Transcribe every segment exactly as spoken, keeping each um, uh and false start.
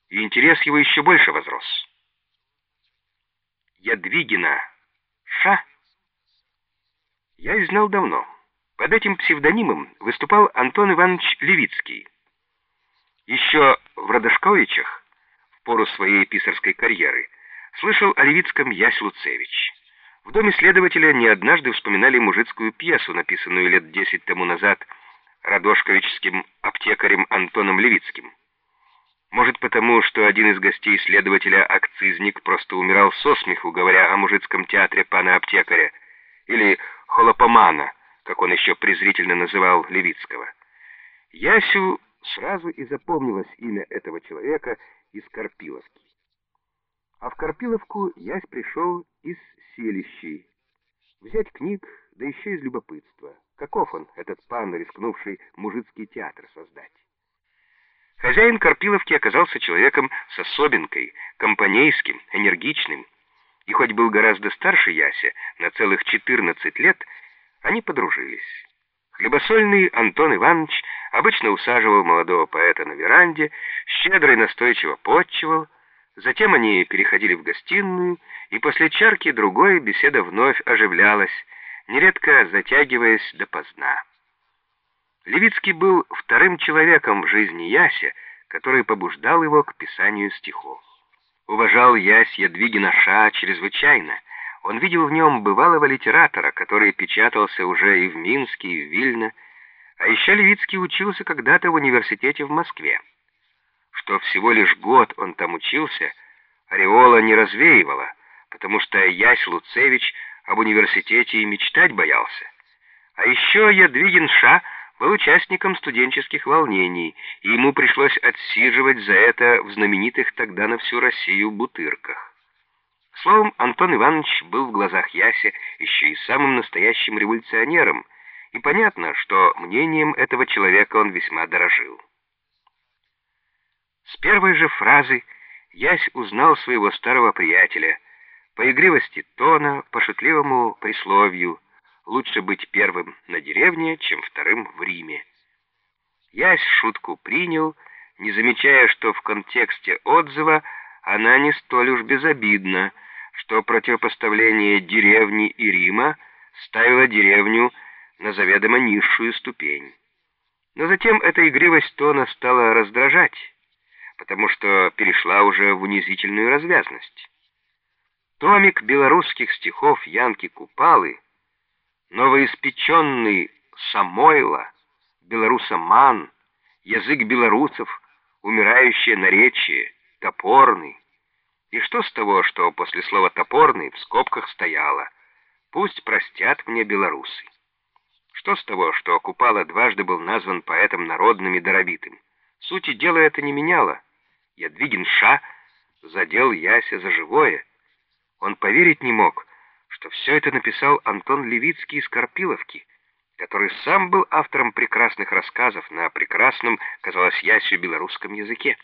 и интерес его еще больше возрос. Ядвигина Ша я и знал давно. Под этим псевдонимом выступал Антон Иванович Левицкий. Еще в Радошковичах, в пору своей писарской карьеры, слышал о Левицком Ясь Луцевич. В доме следователя не однажды вспоминали мужицкую пьесу, написанную лет десять тому назад радошковичским аптекарем Антоном Левицким. Может потому, что один из гостей следователя, акцизник, просто умирал со смеху, говоря о мужицком театре пана аптекаря, или холопомана, как он еще презрительно называл Левицкого. Ясю сразу и запомнилось имя этого человека из Карпиловки. А в Карпиловку Ясь пришел из селищей, взять книг, да еще из любопытства. Каков он, этот пан, рискнувший мужицкий театр создать? Хозяин Карпиловки оказался человеком с особенкой, компанейским, энергичным, и хоть был гораздо старше Яся, на целых четырнадцать лет, они подружились. Хлебосольный Антон Иванович обычно усаживал молодого поэта на веранде, щедро и настойчиво потчевал, затем они переходили в гостиную, и после чарки другой беседа вновь оживлялась, нередко затягиваясь допоздна. Левицкий был вторым человеком в жизни Яся, который побуждал его к писанию стихов. Уважал Ясь Ядвигина Ша чрезвычайно. Он видел в нем бывалого литератора, который печатался уже и в Минске, и в Вильно, а еще Левицкий учился когда-то в университете в Москве. Что всего лишь год он там учился, ореола не развеивала, потому что Ясь Луцевич об университете и мечтать боялся. А еще Ядвигин Ша был участником студенческих волнений, и ему пришлось отсиживать за это в знаменитых тогда на всю Россию Бутырках. Словом, Антон Иванович был в глазах Яся еще и самым настоящим революционером, и понятно, что мнением этого человека он весьма дорожил. С первой же фразы Ясь узнал своего старого приятеля, по игривости тона, по шутливому присловию: лучше быть первым на деревне, чем вторым в Риме. Ясь шутку принял, не замечая, что в контексте отзыва она не столь уж безобидна, что противопоставление деревни и Рима ставило деревню на заведомо низшую ступень. Но затем эта игривость тона стала раздражать, потому что перешла уже в унизительную развязность. Томик белорусских стихов Янки Купалы, новоиспеченный Самойла, белорусоман, язык белорусов, умирающее наречие, топорный. И что с того, что после слова «топорный» в скобках стояло «пусть простят мне белорусы»? Что с того, что Купала дважды был назван поэтом народным и даровитым? Сути дела это не меняло. Ядвигин Ша задел Яся за живое. Он поверить не мог, что все это написал Антон Левицкий из Карпиловки, который сам был автором прекрасных рассказов на прекрасном, казалось Ясю, белорусском языке.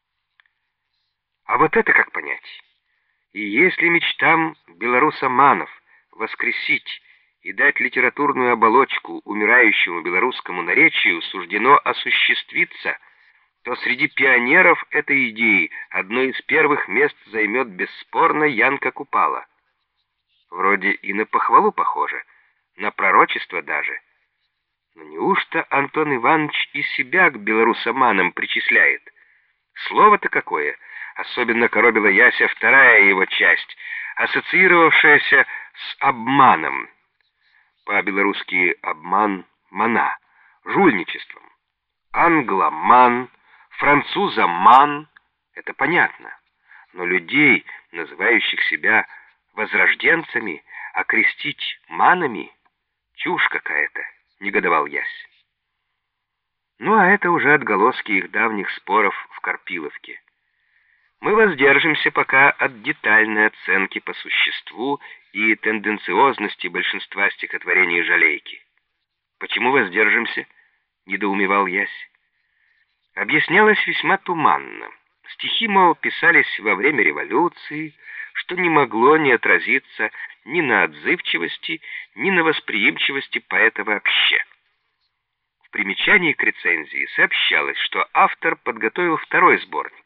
А вот это как понять? И если мечтам белорусоманов воскресить и дать литературную оболочку умирающему белорусскому наречию суждено осуществиться, то среди пионеров этой идеи одно из первых мест займет бесспорно Янка Купала. Вроде и на похвалу похоже, на пророчество даже. Но неужто Антон Иванович и себя к белорусоманам причисляет? Слово-то какое! Особенно коробила Яся вторая его часть, ассоциировавшаяся с обманом. По-белорусски обман — мана, жульничеством. Англоман, французоман — это понятно. Но людей, называющих себя возрожденцами, окрестить манами — чушь какая-то, негодовал Ясь. Ну а это уже отголоски их давних споров в Карпиловке. Мы воздержимся пока от детальной оценки по существу и тенденциозности большинства стихотворений Жалейки. Почему воздержимся? Недоумевал Ясь. Объяснялось весьма туманно. Стихи, мол, писались во время революции, что не могло не отразиться ни на отзывчивости, ни на восприимчивости поэта вообще. В примечании к рецензии сообщалось, что автор подготовил второй сборник,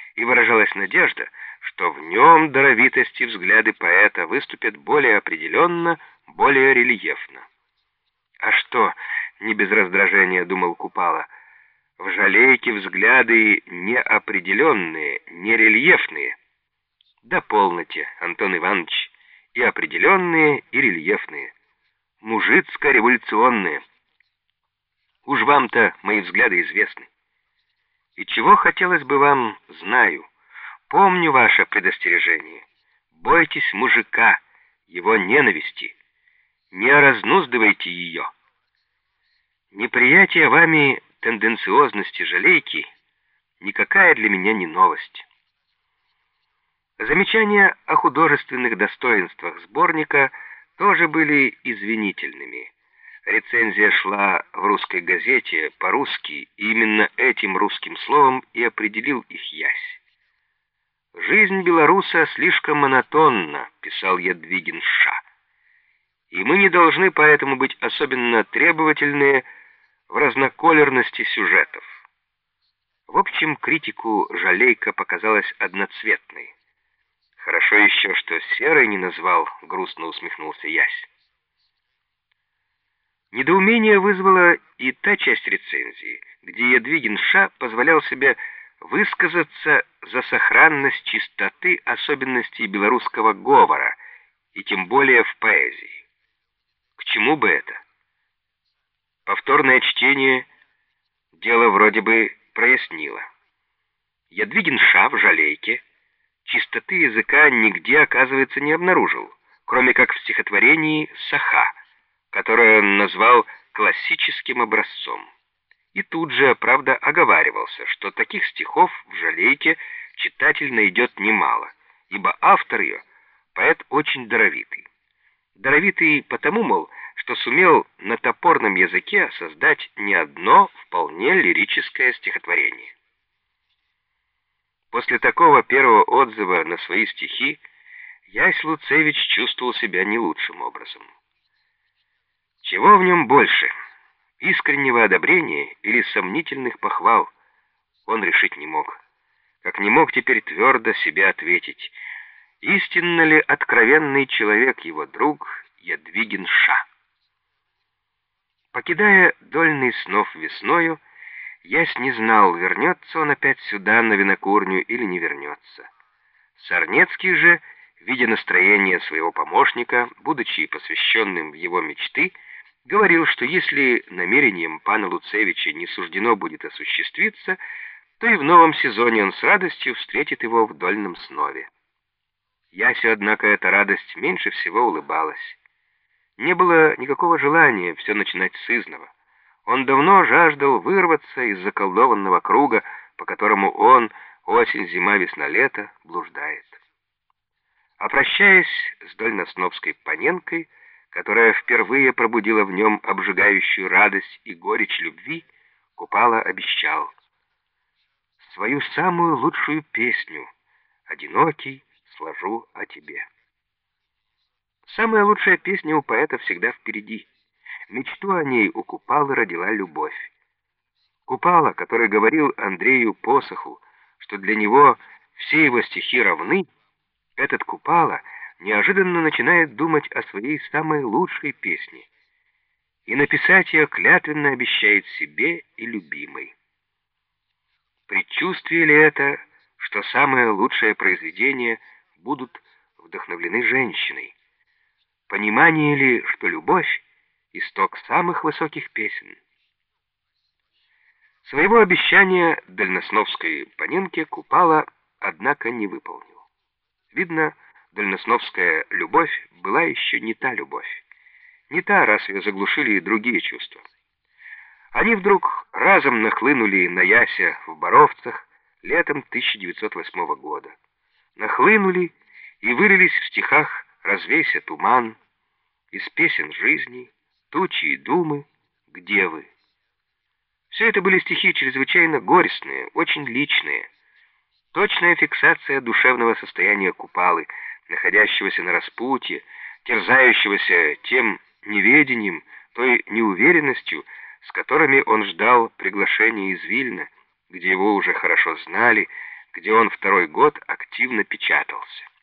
и выражалась надежда, что в нем даровитость и взгляды поэта выступят более определенно, более рельефно. «А что?» — не без раздражения думал Купала. «В жалейке взгляды неопределенные, нерельефные». «Да полноте, Антон Иванович, и определенные, и рельефные, мужицко-революционные. Уж вам-то мои взгляды известны. И чего хотелось бы вам, знаю. Помню ваше предостережение. Бойтесь мужика, его ненависти. Не разнуздывайте ее. Неприятие вами тенденциозности жалейки никакая для меня не новость». Замечания о художественных достоинствах сборника тоже были извинительными. Рецензия шла в русской газете по-русски, и именно этим русским словом и определил их Ясь. «Жизнь белоруса слишком монотонна», — писал Ядвигин Ша, «и мы не должны поэтому быть особенно требовательны в разноколерности сюжетов». В общем, критику жалейка показалась одноцветной. «Хорошо еще, что серой не назвал», — грустно усмехнулся Ясь. Недоумение вызвала и та часть рецензии, где Ядвигин Ша позволял себе высказаться за сохранность чистоты особенностей белорусского говора, и тем более в поэзии. К чему бы это? Повторное чтение дело вроде бы прояснило. Ядвигин Ша в жалейке чистоты языка нигде, оказывается, не обнаружил, кроме как в стихотворении «Саха», которое он назвал классическим образцом. И тут же, правда, оговаривался, что таких стихов в жалейке читатель найдет немало, ибо автор ее — поэт очень даровитый. Даровитый потому, мол, что сумел на топорном языке создать не одно вполне лирическое стихотворение. После такого первого отзыва на свои стихи Ясь Луцевич чувствовал себя не лучшим образом. Чего в нем больше, искреннего одобрения или сомнительных похвал, он решить не мог. Как не мог теперь твердо себе ответить, истинно ли откровенный человек его друг Ядвигин Ша. Покидая Дольный снов весною, Ясь не знал, вернется он опять сюда, на винокурню, или не вернется. Сарнецкий же, видя настроение своего помощника, будучи посвященным в его мечты, говорил, что если намерением пана Луцевича не суждено будет осуществиться, то и в новом сезоне он с радостью встретит его в Дольном снове. Ясю, однако, эта радость меньше всего улыбалась. Не было никакого желания все начинать с изного. Он давно жаждал вырваться из заколдованного круга, по которому он, осень, зима, весна, лето, блуждает. А прощаясь с дольносновской Паненкой, которая впервые пробудила в нем обжигающую радость и горечь любви, Купала обещал: «Свою самую лучшую песню, одинокий, сложу о тебе». Самая лучшая песня у поэта всегда впереди. Мечту о ней у Купалы родила любовь. Купала, который говорил Андрею Посоху, что для него все его стихи равны, этот Купала неожиданно начинает думать о своей самой лучшей песне и написать ее клятвенно обещает себе и любимой. Предчувствие ли это, что самые лучшие произведения будут вдохновлены женщиной? Понимание ли, что любовь — исток самых высоких песен? Своего обещания дальносновской Паненке Купала, однако, не выполнил. Видно, дальносновская любовь была еще не та любовь. Не та, раз ее заглушили и другие чувства. Они вдруг разом нахлынули на Яся в Боровцах летом тысяча девятьсот восьмого года. Нахлынули и вылились в стихах «Развейся туман», из песен жизни, «Тучи и думы», «Где вы?». Все это были стихи чрезвычайно горестные, очень личные. Точная фиксация душевного состояния Купалы, находящегося на распутье, терзающегося тем неведением, той неуверенностью, с которыми он ждал приглашения из Вильна, где его уже хорошо знали, где он второй год активно печатался.